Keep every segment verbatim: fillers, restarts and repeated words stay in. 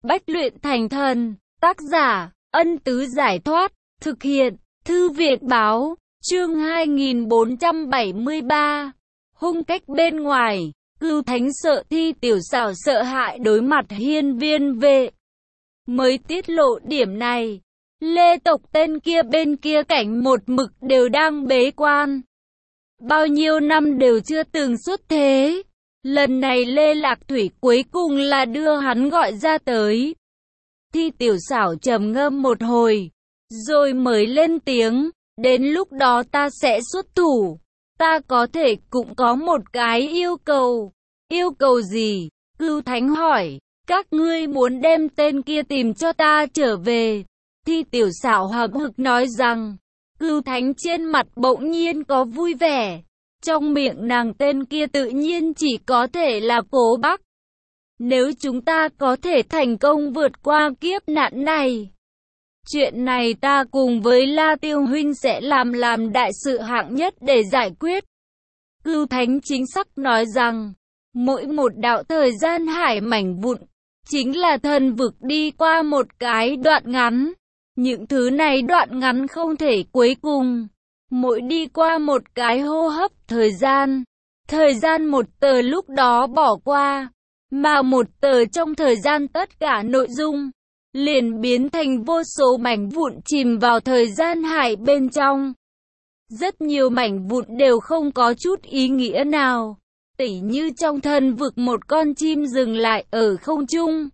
Bách luyện thành thần. Tác giả, Ân Tứ Giải Thoát. Thực hiện, Thư Việt Báo. Chương hai nghìn bốn trăm bảy mươi ba. Hung cách bên ngoài. Cưu Thánh sợ Thi Tiểu Xảo sợ hãi đối mặt hiên viên vệ. Mới tiết lộ điểm này, Lê tộc tên kia bên kia cảnh một mực đều đang bế quan. Bao nhiêu năm đều chưa từng xuất thế. Lần này Lê Lạc Thủy cuối cùng là đưa hắn gọi ra tới. Thi Tiểu Xảo trầm ngâm một hồi, rồi mới lên tiếng, đến lúc đó ta sẽ xuất thủ. Ta có thể cũng có một cái yêu cầu. Yêu cầu gì? Cưu Thánh hỏi. Các ngươi muốn đem tên kia tìm cho ta trở về. Thi Tiểu Xảo hậm hực nói rằng. Cưu Thánh trên mặt bỗng nhiên có vui vẻ. Trong miệng nàng tên kia tự nhiên chỉ có thể là Cố Bắc. Nếu chúng ta có thể thành công vượt qua kiếp nạn này, chuyện này ta cùng với La Tiêu huynh sẽ làm làm đại sự hạng nhất để giải quyết. Cưu Thánh chính xác nói rằng, mỗi một đạo thời gian hải mảnh vụn, chính là thần vực đi qua một cái đoạn ngắn. Những thứ này đoạn ngắn không thể cuối cùng. Mỗi đi qua một cái hô hấp thời gian, thời gian một tờ lúc đó bỏ qua, mà một tờ trong thời gian tất cả nội dung, liền biến thành vô số mảnh vụn chìm vào thời gian hải bên trong. Rất nhiều mảnh vụn đều không có chút ý nghĩa nào, tỉ như trong thần vực một con chim dừng lại ở không trung,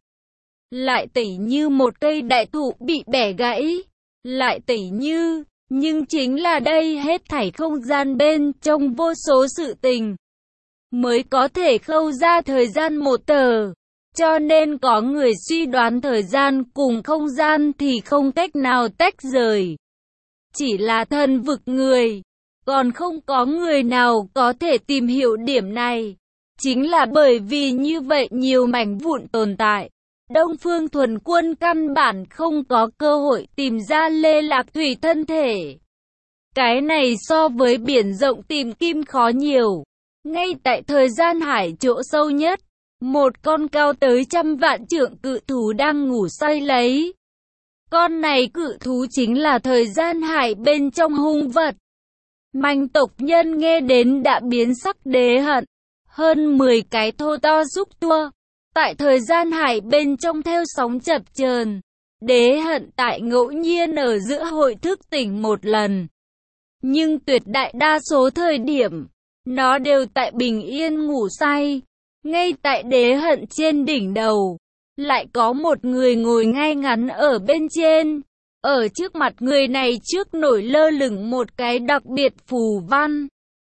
lại tỉ như một cây đại thụ bị bẻ gãy, lại tỉ như... Nhưng chính là đây hết thảy không gian bên trong vô số sự tình, mới có thể khâu ra thời gian một tờ. Cho nên có người suy đoán thời gian cùng không gian thì không cách nào tách rời. Chỉ là thần vực người, còn không có người nào có thể tìm hiểu điểm này. Chính là bởi vì như vậy nhiều mảnh vụn tồn tại. Đông Phương Thuần Quân căn bản không có cơ hội tìm ra Lê Lạc Thủy thân thể. Cái này so với biển rộng tìm kim khó nhiều. Ngay tại thời gian hải chỗ sâu nhất, một con cao tới trăm vạn trượng cự thú đang ngủ say lấy. Con này cự thú chính là thời gian hải bên trong hung vật. Manh tộc nhân nghe đến đã biến sắc đế hận. Hơn mười cái thô to xúc tua. Tại thời gian hải bên trong theo sóng chập chờn, đế hận tại ngẫu nhiên ở giữa hội thức tỉnh một lần. Nhưng tuyệt đại đa số thời điểm, nó đều tại bình yên ngủ say. Ngay tại đế hận trên đỉnh đầu, lại có một người ngồi ngay ngắn ở bên trên. Ở trước mặt người này trước nổi lơ lửng một cái đặc biệt phù văn.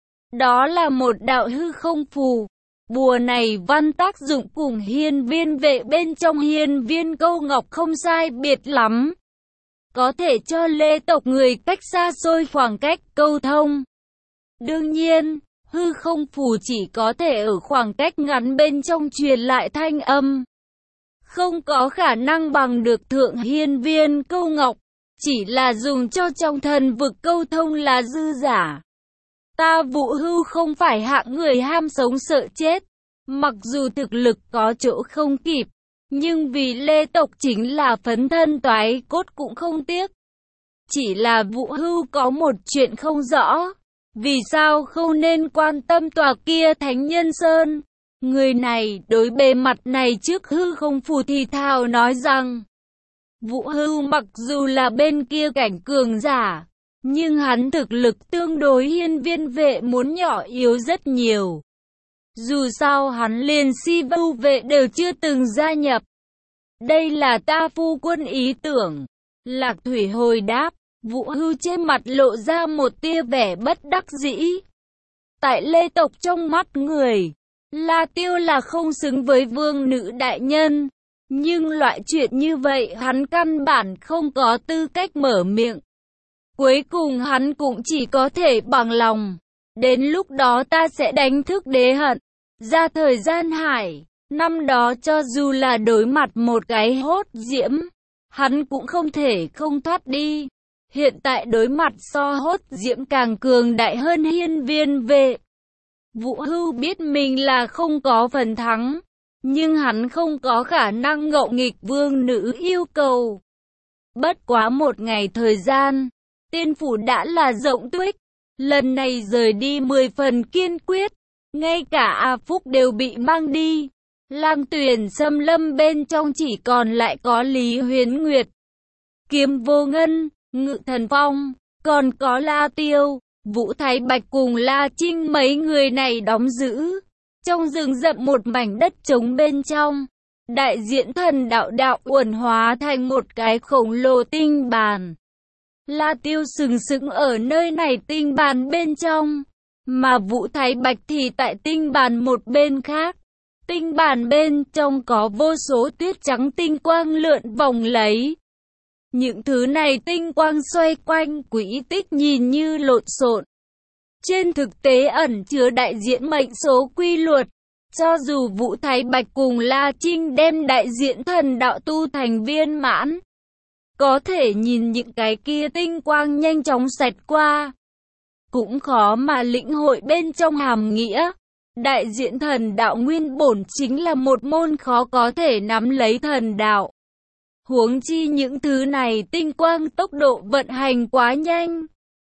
Đó là một đạo hư không phù. Bùa này văn tác dụng cùng hiên viên vệ bên trong hiên viên câu ngọc không sai biệt lắm. Có thể cho Lê tộc người cách xa xôi khoảng cách câu thông. Đương nhiên, hư không phù chỉ có thể ở khoảng cách ngắn bên trong truyền lại thanh âm. Không có khả năng bằng được thượng hiên viên câu ngọc, chỉ là dùng cho trong thần vực câu thông là dư giả. Ta Vũ Hưu không phải hạng người ham sống sợ chết. Mặc dù thực lực có chỗ không kịp, nhưng vì Lê tộc chính là phấn thân toái cốt cũng không tiếc. Chỉ là Vũ Hưu có một chuyện không rõ. Vì sao không nên quan tâm tòa kia Thánh Nhân Sơn? Người này đối bề mặt này trước hư không phù thì thào nói rằng, Vũ Hưu mặc dù là bên kia cảnh cường giả, nhưng hắn thực lực tương đối hiên viên vệ muốn nhỏ yếu rất nhiều. Dù sao hắn liền si vu vệ đều chưa từng gia nhập. Đây là ta phu quân ý tưởng. Lạc Thủy hồi đáp, Vũ Hưu trên mặt lộ ra một tia vẻ bất đắc dĩ. Tại Lê tộc trong mắt người, La Tiêu là không xứng với vương nữ đại nhân. Nhưng loại chuyện như vậy hắn căn bản không có tư cách mở miệng. Cuối cùng hắn cũng chỉ có thể bằng lòng. Đến lúc đó ta sẽ đánh thức đế hận. Ra thời gian hải, năm đó cho dù là đối mặt một cái hốt diễm, hắn cũng không thể không thoát đi. Hiện tại đối mặt so hốt diễm càng cường đại hơn hiên viên vệ. Vũ Hưu biết mình là không có phần thắng, nhưng hắn không có khả năng ngộ nghịch vương nữ yêu cầu. Bất quá một ngày thời gian, tiên phủ đã là rộng tuyết, lần này rời đi mười phần kiên quyết, ngay cả A Phúc đều bị mang đi. Lang Tuyền xâm lâm bên trong chỉ còn lại có Lý Huyến Nguyệt, Kiếm Vô Ngân, Ngự Thần Phong, còn có La Tiêu, Vũ Thái Bạch cùng La Trinh, mấy người này đóng giữ trong rừng rậm một mảnh đất trống bên trong. Đại diện thần đạo đạo uẩn hóa thành một cái khổng lồ tinh bàn. La Tiêu sừng sững ở nơi này tinh bàn bên trong, mà Vũ Thái Bạch thì tại tinh bàn một bên khác. Tinh bàn bên trong có vô số tuyết trắng tinh quang lượn vòng lấy. Những thứ này tinh quang xoay quanh quỹ tích nhìn như lộn xộn, trên thực tế ẩn chứa đại diện mệnh số quy luật. Cho dù Vũ Thái Bạch cùng La Trinh đem đại diện thần đạo tu thành viên mãn, có thể nhìn những cái kia tinh quang nhanh chóng xẹt qua, cũng khó mà lĩnh hội bên trong hàm nghĩa. Đại diện thần đạo nguyên bổn chính là một môn khó có thể nắm lấy thần đạo. Huống chi những thứ này tinh quang tốc độ vận hành quá nhanh,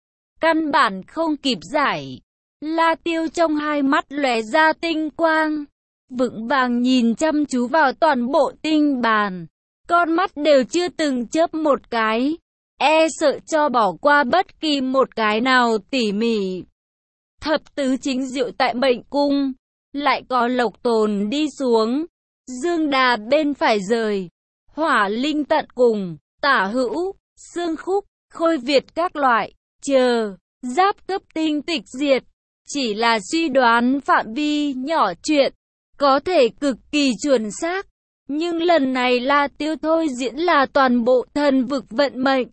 căn bản không kịp giải. La Tiêu trong hai mắt lóe ra tinh quang, vững vàng nhìn chăm chú vào toàn bộ tinh bàn, con mắt đều chưa từng chớp một cái, e sợ cho bỏ qua bất kỳ một cái nào tỉ mỉ. Thập tứ chính diệu tại mệnh cung, lại có Lộc Tồn đi xuống, Dương Đà bên phải rời, Hỏa Linh tận cùng, Tả Hữu, Xương Khúc, Khôi Việt các loại, chờ, giáp cấp tinh tịch diệt. Chỉ là suy đoán phạm vi nhỏ chuyện, có thể cực kỳ chuẩn xác, nhưng lần này La Tiêu thôi diễn là toàn bộ thần vực vận mệnh.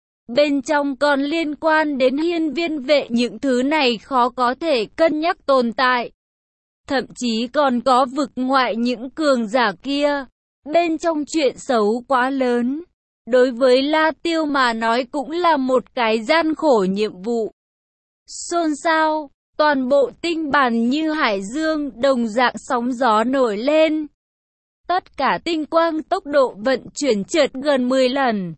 Bên trong còn liên quan đến hiên viên vệ, những thứ này khó có thể cân nhắc tồn tại. Thậm chí còn có vực ngoại những cường giả kia. Bên trong chuyện xấu quá lớn, đối với La Tiêu mà nói cũng là một cái gian khổ nhiệm vụ. Xôn xao, toàn bộ tinh bàn như hải dương đồng dạng sóng gió nổi lên. Tất cả tinh quang tốc độ vận chuyển chợt gần mười lần.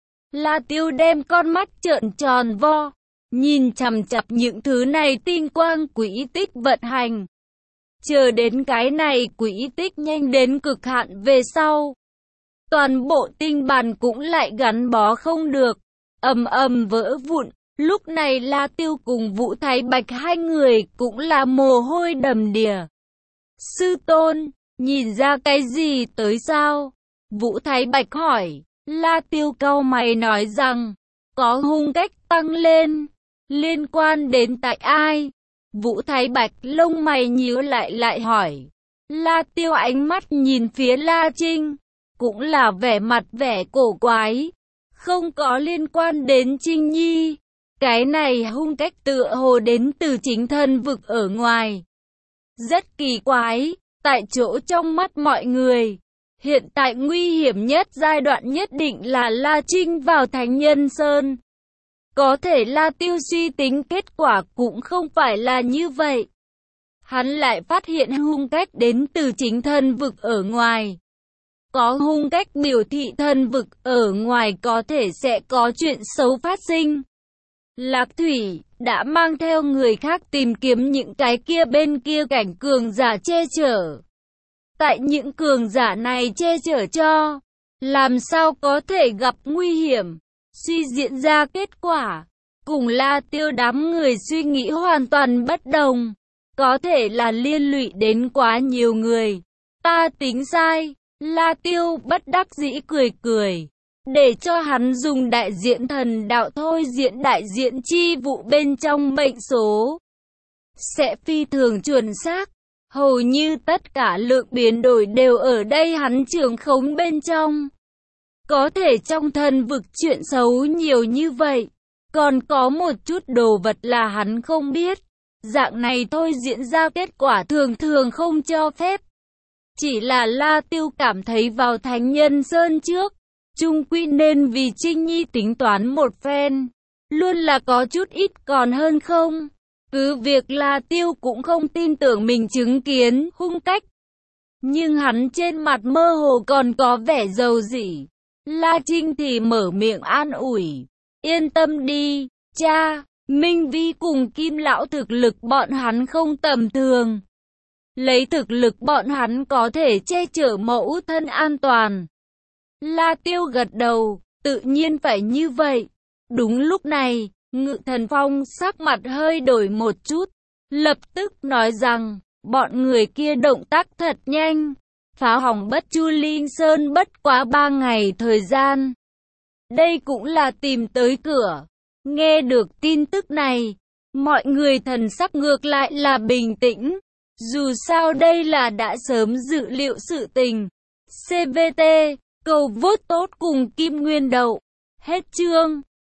La Tiêu đem con mắt trợn tròn vo, nhìn chằm chằm những thứ này tinh quang quỹ tích vận hành. Chờ đến cái này quỹ tích nhanh đến cực hạn về sau, toàn bộ tinh bàn cũng lại gắn bó không được, ầm ầm vỡ vụn. Lúc này La Tiêu cùng Vũ Thái Bạch hai người cũng là mồ hôi đầm đìa. Sư tôn, nhìn ra cái gì tới sao? Vũ Thái Bạch hỏi. La Tiêu cau mày nói rằng, có hung cách tăng lên, liên quan đến tại ai? Vũ Thái Bạch lông mày nhíu lại lại hỏi. La Tiêu ánh mắt nhìn phía La Trinh, cũng là vẻ mặt vẻ cổ quái, không có liên quan đến Trinh Nhi. Cái này hung cách tựa hồ đến từ chính thân vực ở ngoài. Rất kỳ quái, tại chỗ trong mắt mọi người, hiện tại nguy hiểm nhất giai đoạn nhất định là La Trinh vào Thánh Nhân Sơn. Có thể La Tiêu suy tính kết quả cũng không phải là như vậy. Hắn lại phát hiện hung cách đến từ chính thân vực ở ngoài. Có hung cách biểu thị thân vực ở ngoài có thể sẽ có chuyện xấu phát sinh. Lạc Thủy đã mang theo người khác tìm kiếm những cái kia bên kia cảnh cường giả che chở. Tại những cường giả này che chở cho, làm sao có thể gặp nguy hiểm, suy diễn ra kết quả. Cùng La Tiêu đám người suy nghĩ hoàn toàn bất đồng. Có thể là liên lụy đến quá nhiều người. Ta tính sai. La Tiêu bất đắc dĩ cười cười. Để cho hắn dùng đại diện thần đạo thôi diễn đại diện chi vụ bên trong mệnh số. Sẽ phi thường chuẩn xác. Hầu như tất cả lượng biến đổi đều ở đây hắn trường khống bên trong. Có thể trong thần vực chuyện xấu nhiều như vậy. Còn có một chút đồ vật là hắn không biết. Dạng này thôi diễn ra kết quả thường thường không cho phép. Chỉ là La Tiêu cảm thấy vào Thánh Nhân Sơn trước, chung quy nên vì Trinh Nhi tính toán một phen. Luôn là có chút ít còn hơn không. Cứ việc La Tiêu cũng không tin tưởng mình chứng kiến hung cách. nhưng hắn trên mặt mơ hồ còn có vẻ dầu dĩ. La Trinh thì mở miệng an ủi. Yên tâm đi, cha, Minh Vi cùng Kim Lão thực lực bọn hắn không tầm thường. Lấy thực lực bọn hắn có thể che chở mẫu thân an toàn. La Tiêu gật đầu, tự nhiên phải như vậy. Đúng lúc này, Ngự Thần Phong sắc mặt hơi đổi một chút, lập tức nói rằng, bọn người kia động tác thật nhanh, phá hỏng Bất Chu Linh Sơn bất quá ba ngày thời gian. Đây cũng là tìm tới cửa. Nghe được tin tức này, mọi người thần sắc ngược lại là bình tĩnh. Dù sao đây là đã sớm dự liệu sự tình. xê vê tê, cầu vote tốt cùng Kim Nguyên Đậu. Hết chương.